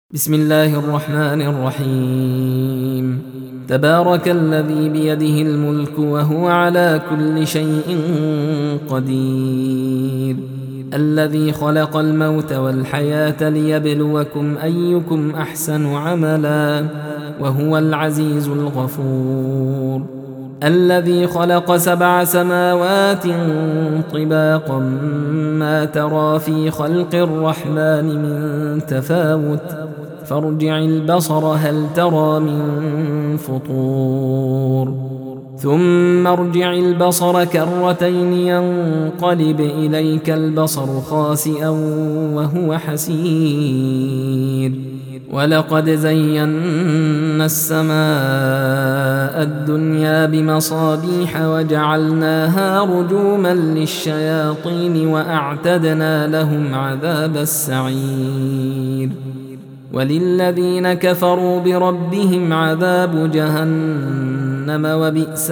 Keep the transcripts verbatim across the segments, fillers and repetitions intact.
بسم الله الرحمن الرحيم. تبارك الذي بيده الملك وهو على كل شيء قدير، الذي خلق الموت والحياة ليبلوكم أيكم أحسن عملا وهو العزيز الغفور، الذي خلق سبع سماوات طباقا ما ترى في خلق الرحمن من تفاوت فارجع البصر هل ترى من فطور ثم ارجع البصر كرتين ينقلب إليك البصر خاسئا وهو حسير، ولقد زينا السماء الدنيا بمصابيح وجعلناها رجوما للشياطين وأعتدنا لهم عذاب السعير، وللذين كفروا بربهم عذاب جهنم وبئس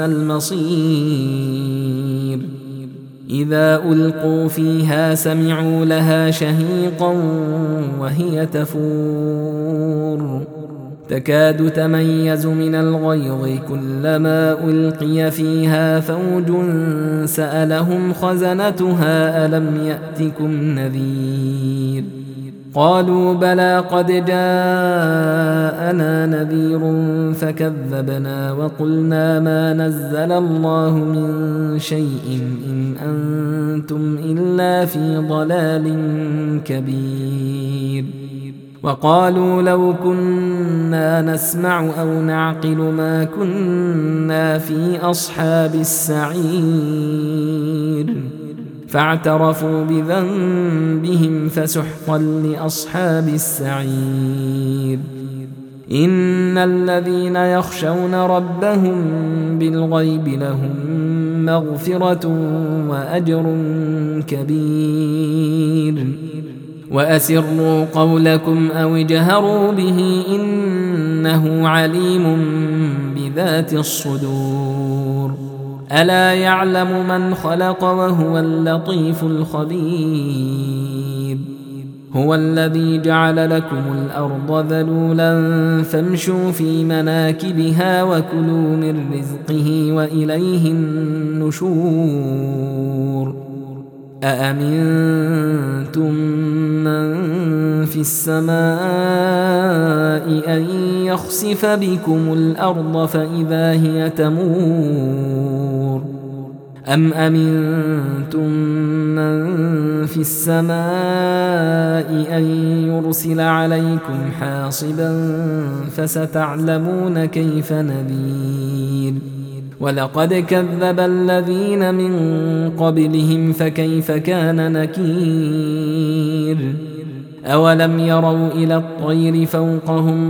المصير. إذا ألقوا فيها سمعوا لها شهيقا وهي تفور تكاد تميز من الغيظ كلما ألقي فيها فوج سألهم خزنتها ألم يأتكم نذير، قالوا بلى قد جاءنا نذير فكذبنا وقلنا ما نزل الله من شيء إن أنتم إلا في ضلال كبير، وقالوا لو كنا نسمع أو نعقل ما كنا في أصحاب السعير، فاعترفوا بذنبهم فسحقا لأصحاب السعير. إن الذين يخشون ربهم بالغيب لهم مغفرة وأجر كبير، وأسروا قولكم أو اجهروا به إنه عليم بذات الصدور، ألا يعلم من خلق وهو اللطيف الخبير. هو الذي جعل لكم الأرض ذلولا فامشوا في مناكبها وكلوا من رزقه وإليه النشور. أأمنتم من في السماء أن يخسف بكم الأرض فإذا هي تمور، أم أمنتم من في السماء أن يرسل عليكم حاصبا فستعلمون كيف نذير. ولقد كذب الذين من قبلهم فكيف كان نكير. أولم يروا إلى الطير فوقهم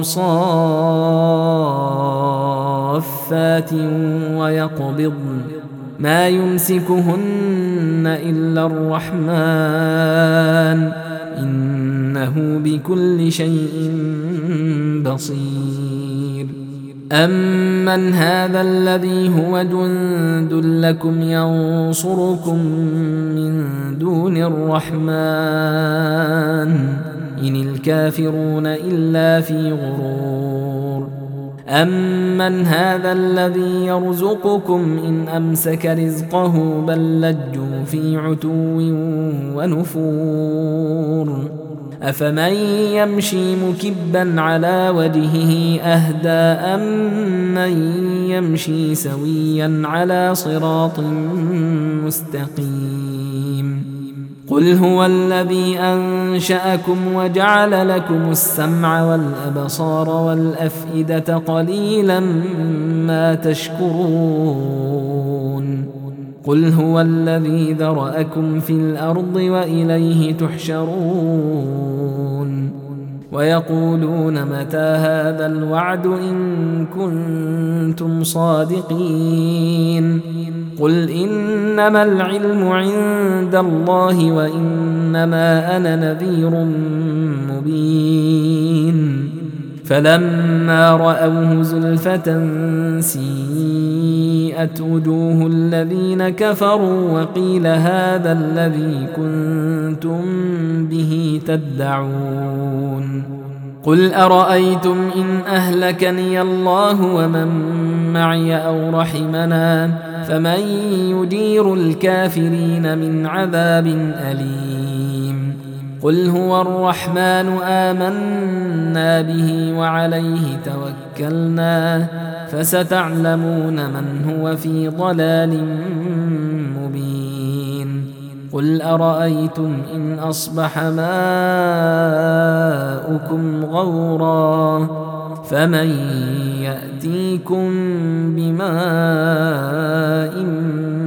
صافات ويقبضن ما يمسكهن إلا الرحمن إنه بكل شيء بصير. أمن هذا الذي هو جند لكم ينصركم من دون الرحمن إن الكافرون إلا في غرور. أمن هذا الذي يرزقكم إن أمسك رزقه بل لجوا في عتو ونفور. أفمن يمشي مكبا على وجهه أهدى أمن يمشي سويا على صراط مستقيم. قل هو الذي أنشأكم وجعل لكم السمع والأبصار والأفئدة قليلا ما تشكرون. قل هو الذي ذرأكم في الأرض وإليه تحشرون. ويقولون متى هذا الوعد إن كنتم صادقين. قل إنما العلم عند الله وإنما أنا نذير مبين. فلما رأوه زلفة سيئت وجوه الذين كفروا وقيل هذا الذي كنتم به تدعون قل أرأيتم إن أهلكني الله ومن معي أو رحمنا فمن يجير الكافرين من عذاب أليم قل هو الرحمن آمنا به وعليه توكلنا فستعلمون من هو في ضلال مبين قل أرأيتم إن أصبح ماؤكم غورا فمن يأتيكم بماء